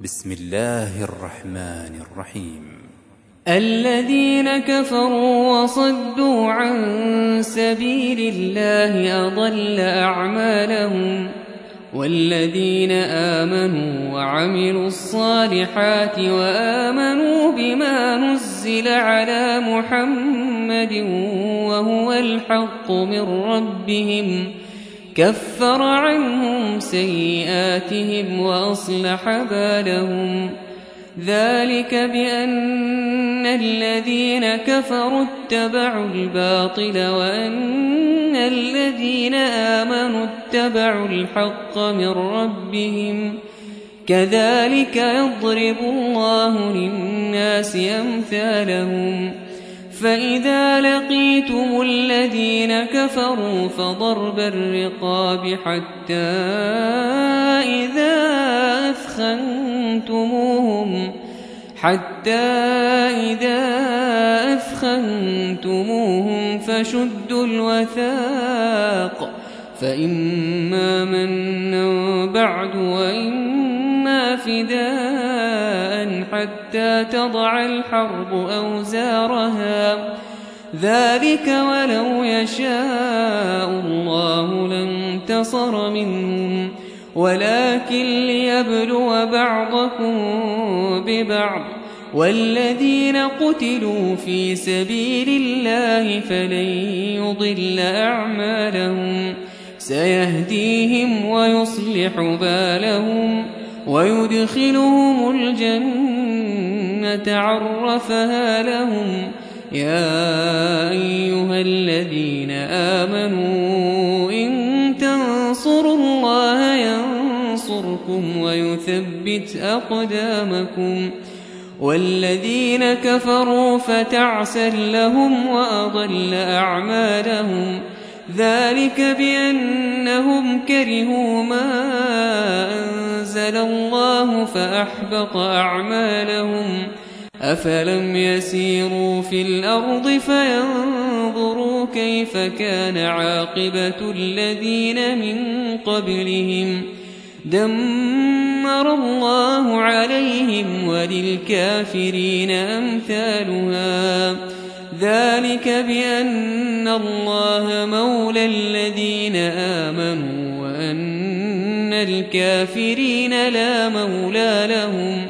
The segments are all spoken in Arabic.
بسم الله الرحمن الرحيم. الذين كفروا وصدوا عن سبيل الله أضل أعمالهم، والذين آمنوا وعملوا الصالحات وآمنوا بما نزل على محمد وهو الحق من ربهم كفر عنهم سيئاتهم وأصلح بالهم. ذلك بأن الذين كفروا اتبعوا الباطل وأن الذين آمنوا اتبعوا الحق من ربهم. كذلك يضرب الله للناس أمثالهم. فإذا لقيتم الذين كفروا فضرب الرقاب حتى إذا أثخنتموهم فشدوا الوثاق، فإما منا بعد وإما فداء حتى تضع الحرب أوزارها. ذلك ولو يشاء الله لانتصر منهم، ولكن ليبلو بعضكم ببعض. والذين قتلوا في سبيل الله فلن يضل أعمالهم، سيهديهم ويصلح بالهم ويدخلهم الجنة عرفها لهم. يا أيها الذين آمنوا إن تنصروا الله ينصركم ويثبت أقدامكم. والذين كفروا فتعسا لهم وأضل أعمالهم. ذلك بأنهم كرهوا ما أنزل الله فأحبط أعمالهم. أفلم يسيروا في الأرض فينظروا كيف كان عاقبة الذين من قبلهم. دمر الله عليهم وللكافرين أمثالها. ذلك بأن الله مولى الذين آمنوا وأن الكافرين لا مولى لهم.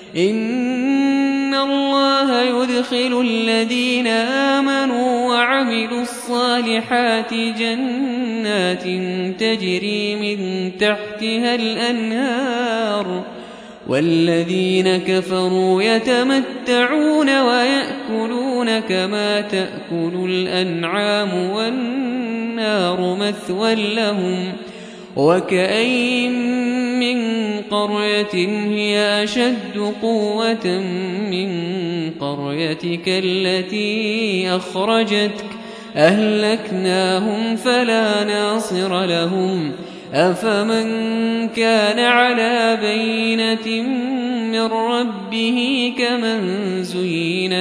إن الله يدخل الذين آمنوا وعملوا الصالحات جنات تجري من تحتها الأنهار، والذين كفروا يتمتعون ويأكلون كما تأكل الأنعام والنار مثوى لهم. وكأين من قرية هي أشد قوة من قريتك التي أخرجتك أهلكناهم فلا ناصر لهم. أفمن كان على بينة من ربه كمن زين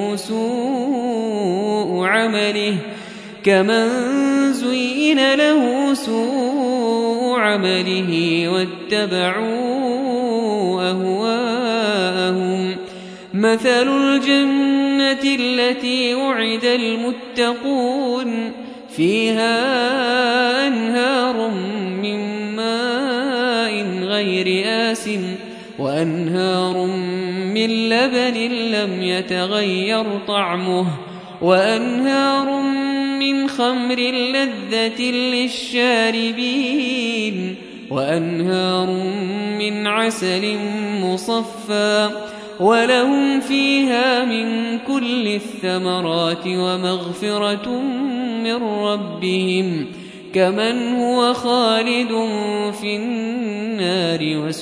له سوء عمله واتبعوا أهواءهم. مثل الجنة التي وعد المتقون فيها أنهار من ماء غير آسن وأنهار من لبن لم يتغير طعمه وأنهار من خمر لذة للشاربين وأنهار من عسل مصفى ولهم فيها من كل الثمرات ومغفرة من ربهم كمن هو خالد في النار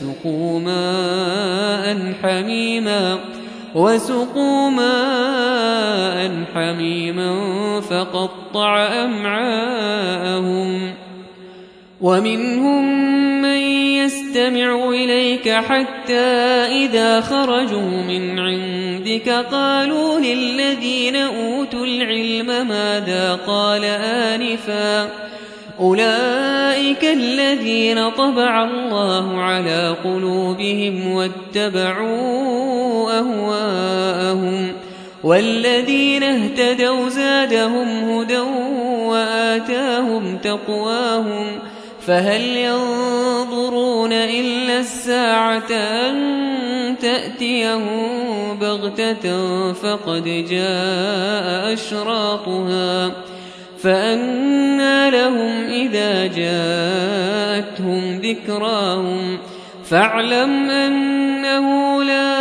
وسقوا ماء حميما فقطع أمعاءهم. ومنهم من يستمع إليك حتى إذا خرجوا من عندك قالوا للذين أوتوا العلم ماذا قال آنفا أولئك الذين طبع الله على قلوبهم واتبعوا أهواءهم والذين اهتدوا زادهم هدى وآتاهم تقواهم فهل ينظرون إلا الساعة أن تأتيهم بغتة فقد جاء أشراطها فأنى لهم إذا جاءتهم ذكراهم فاعلم أنه لا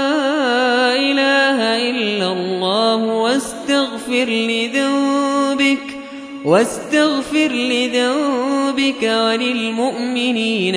إله إلا الله واستغفر لذنبك وللمؤمنين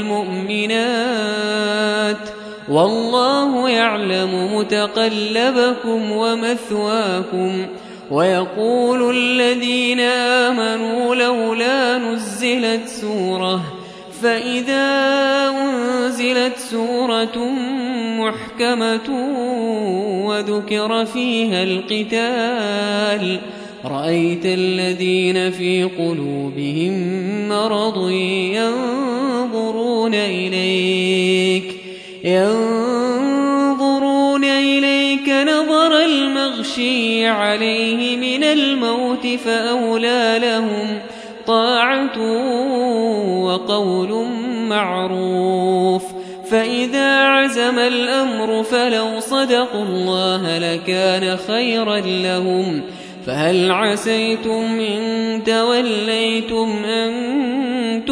والمؤمنات والله يعلم متقلبكم ومثواكم ويقول الذين آمنوا لولا نزلت سورة فإذا أنزلت سورة محكمة وذكر فيها القتال رأيت الذين في قلوبهم مرض ينظرون إليك نظر المغشي عليه من الموت فأولى لهم طاعة وقول معروف فإذا عزم الأمر فلو صدقوا الله لكان خيرا لهم فهل عسيتم إن توليتم أن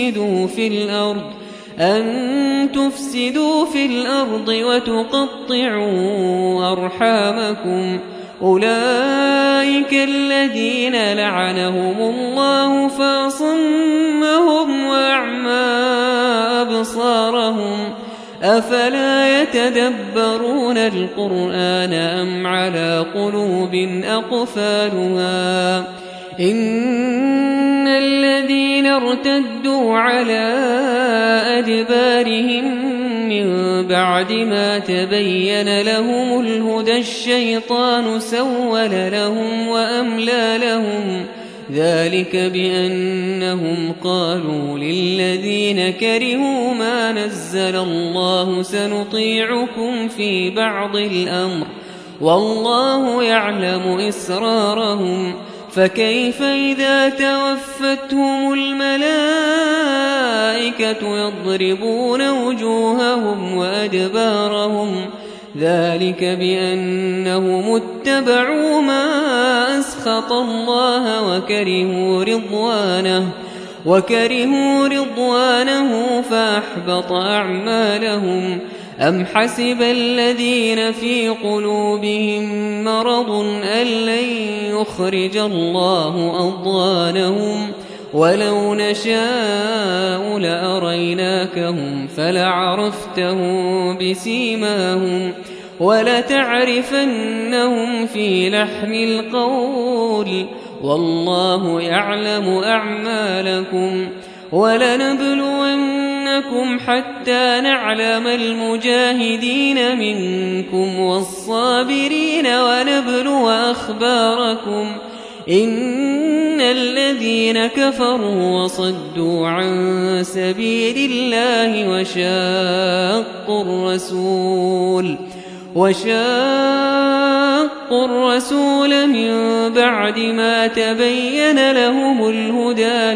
تفسدوا في الأرض وتقطعوا أرحامكم أولئك الذين لعنهم الله فأصمهم وأعمى أبصارهم أفلا يتدبرون القرآن أم على قلوب أقفالها إن الذين ارتدوا على أدبارهم من بعد ما تبين لهم الهدى الشيطان سول لهم وأملى لهم ذلك بأنهم قالوا للذين كرهوا ما نزل الله سنطيعكم في بعض الأمر والله يعلم إسرارهم فكيف إذا توفتهم الملائكة يضربون وجوههم وأدبارهم ذلك بأنهم اتبعوا ما أسخط الله وكرهوا رضوانه فأحبط أعمالهم أم حسب الذين في قلوبهم مرض أن لن يخرج الله أضغانهم ولو نشاء لأريناكهم فلعرفتهم بسيماهم ولتعرفنهم في لحن القول والله يعلم أعمالكم ولنبلونكم حتى نعلم المجاهدين منكم والصابرين ونبلو أخباركم إن الذين كفروا وصدوا عن سبيل الله وشاقوا الرسول من بعد ما تبين لهم الهدى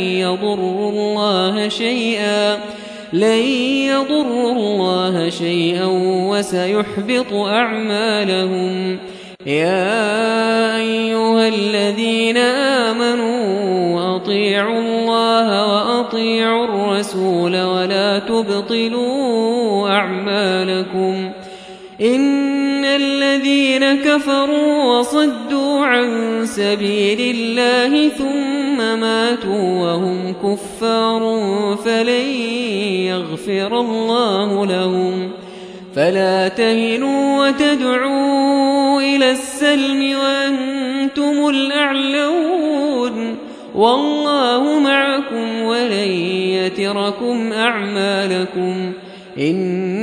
لن يضروا الله شيئا وسيحبط أعمالهم يا أيها الذين آمنوا أطيعوا الله وأطيعوا الرسول ولا تبطلوا أعمالكم إن الذين كفروا وصدوا عن سبيل الله ثم ماتوا وهم كفار فلن يغفر الله لهم فلا تهنوا وتدعوا إلى السلم وأنتم الأعلون والله معكم ولن يتركم أعمالكم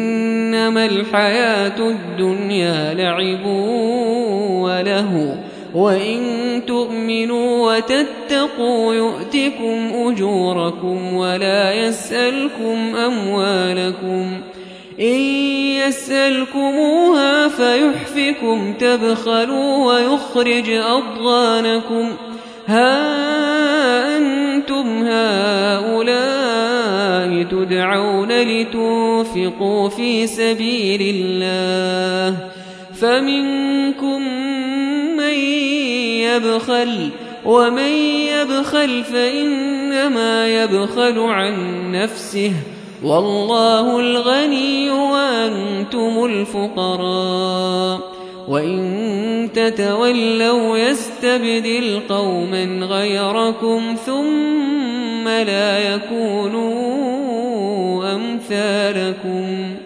إنما الحياة الدنيا لعب وله وإن تؤمنوا وتتقوا يؤتكم أجوركم ولا يسألكم أموالكم إن يسألكموها فيحفكم تبخلوا ويخرج أضغانكم ها أنتم هؤلاء تدعون لتنفقوا في سبيل الله فمنكم من يبخل ومن يبخل فإنما يبخل عن نفسه والله الغني وأنتم الفقراء وإن تتولوا يستبدل قوما غيركم ثم لا يكونوا أمثالكم